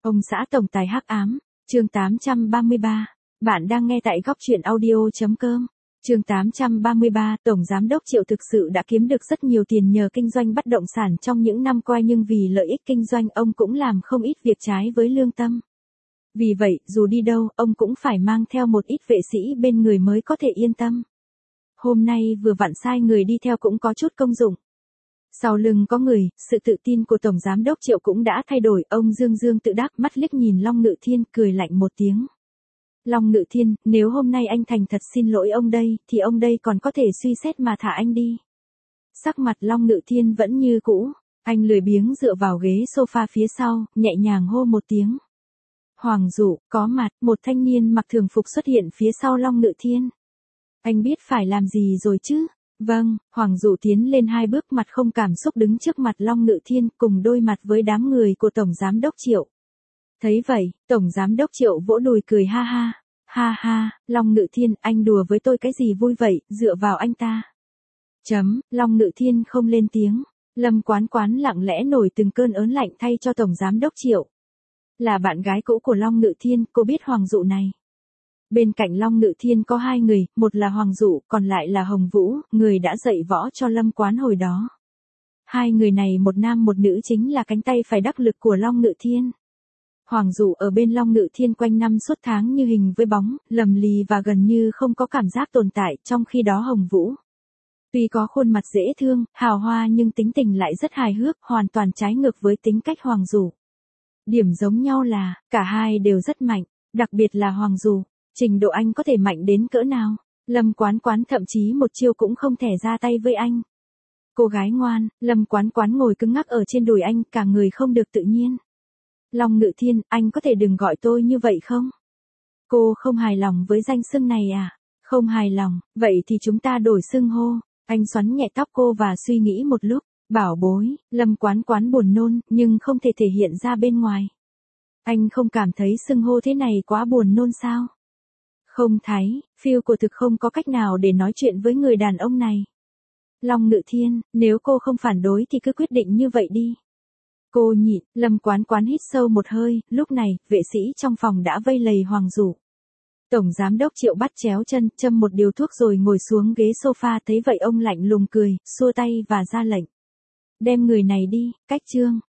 Ông xã tổng tài hắc ám, chương 833. Bạn đang nghe tại góc truyện audio.com. Chương 833, Tổng Giám đốc Triệu thực sự đã kiếm được rất nhiều tiền nhờ kinh doanh bất động sản trong những năm qua, nhưng vì lợi ích kinh doanh ông cũng làm không ít việc trái với lương tâm. Vì vậy, dù đi đâu, ông cũng phải mang theo một ít vệ sĩ bên người mới có thể yên tâm. Hôm nay vừa vặn sai người đi theo cũng có chút công dụng. Sau lưng có người, sự tự tin của Tổng Giám đốc Triệu cũng đã thay đổi. Ông dương tự đắc, mắt liếc nhìn Long Ngự Thiên, cười lạnh một tiếng. Long Ngự Thiên, nếu hôm nay anh thành thật xin lỗi ông đây, thì ông đây còn có thể suy xét mà thả anh đi. Sắc mặt Long Ngự Thiên vẫn như cũ, anh lười biếng dựa vào ghế sofa phía sau, nhẹ nhàng hô một tiếng. Hoàng Dụ, có mặt, một thanh niên mặc thường phục xuất hiện phía sau Long Ngự Thiên. Anh biết phải làm gì rồi chứ? Vâng, Hoàng Dụ tiến lên 2 bước, mặt không cảm xúc đứng trước mặt Long Ngự Thiên, cùng đôi mặt với đám người của Tổng Giám đốc Triệu. Thấy vậy, Tổng Giám đốc Triệu vỗ đùi cười ha ha. Ha ha, Long Ngự Thiên, anh đùa với tôi cái gì vui vậy, dựa vào anh ta. Long Ngự Thiên không lên tiếng. Lâm Quán Quán lặng lẽ nổi từng cơn ớn lạnh thay cho Tổng Giám đốc Triệu. Là bạn gái cũ của Long Ngự Thiên, cô biết Hoàng Dụ này. Bên cạnh Long Ngự Thiên có 2 người, một là Hoàng Dụ, còn lại là Hồng Vũ, người đã dạy võ cho Lâm Quán hồi đó. 2 người này một nam một nữ chính là cánh tay phải đắc lực của Long Ngự Thiên. Hoàng Dụ ở bên Long Ngự Thiên quanh năm suốt tháng như hình với bóng, lầm lì và gần như không có cảm giác tồn tại, trong khi đó Hồng Vũ. Tuy có khuôn mặt dễ thương, hào hoa nhưng tính tình lại rất hài hước, hoàn toàn trái ngược với tính cách Hoàng Dụ. Điểm giống nhau là, cả hai đều rất mạnh, đặc biệt là Hoàng Dụ. Trình độ anh có thể mạnh đến cỡ nào? Lâm Quán Quán thậm chí một chiêu cũng không thể ra tay với anh. Cô gái ngoan, Lâm Quán Quán ngồi cứng ngắc ở trên đùi anh, cả người không được tự nhiên. Long Ngự Thiên, anh có thể đừng gọi tôi như vậy không? Cô không hài lòng với danh xưng này à? Không hài lòng, vậy thì chúng ta đổi xưng hô. Anh xoắn nhẹ tóc cô và suy nghĩ một lúc. Bảo bối, Lâm Quán Quán buồn nôn, nhưng không thể thể hiện ra bên ngoài. Anh không cảm thấy xưng hô thế này quá buồn nôn sao? Không thấy, phiêu của thực không có cách nào để nói chuyện với người đàn ông này. Long Ngự Thiên, nếu cô không phản đối thì cứ quyết định như vậy đi. Cô nhịn, Lâm Quán Quán hít sâu một hơi, lúc này, vệ sĩ trong phòng đã vây lầy Hoàng Dụ. Tổng Giám đốc Triệu bắt chéo chân, châm một điếu thuốc rồi ngồi xuống ghế sofa, thấy vậy ông lạnh lùng cười, xua tay và ra lệnh. Đem người này đi, cách trương.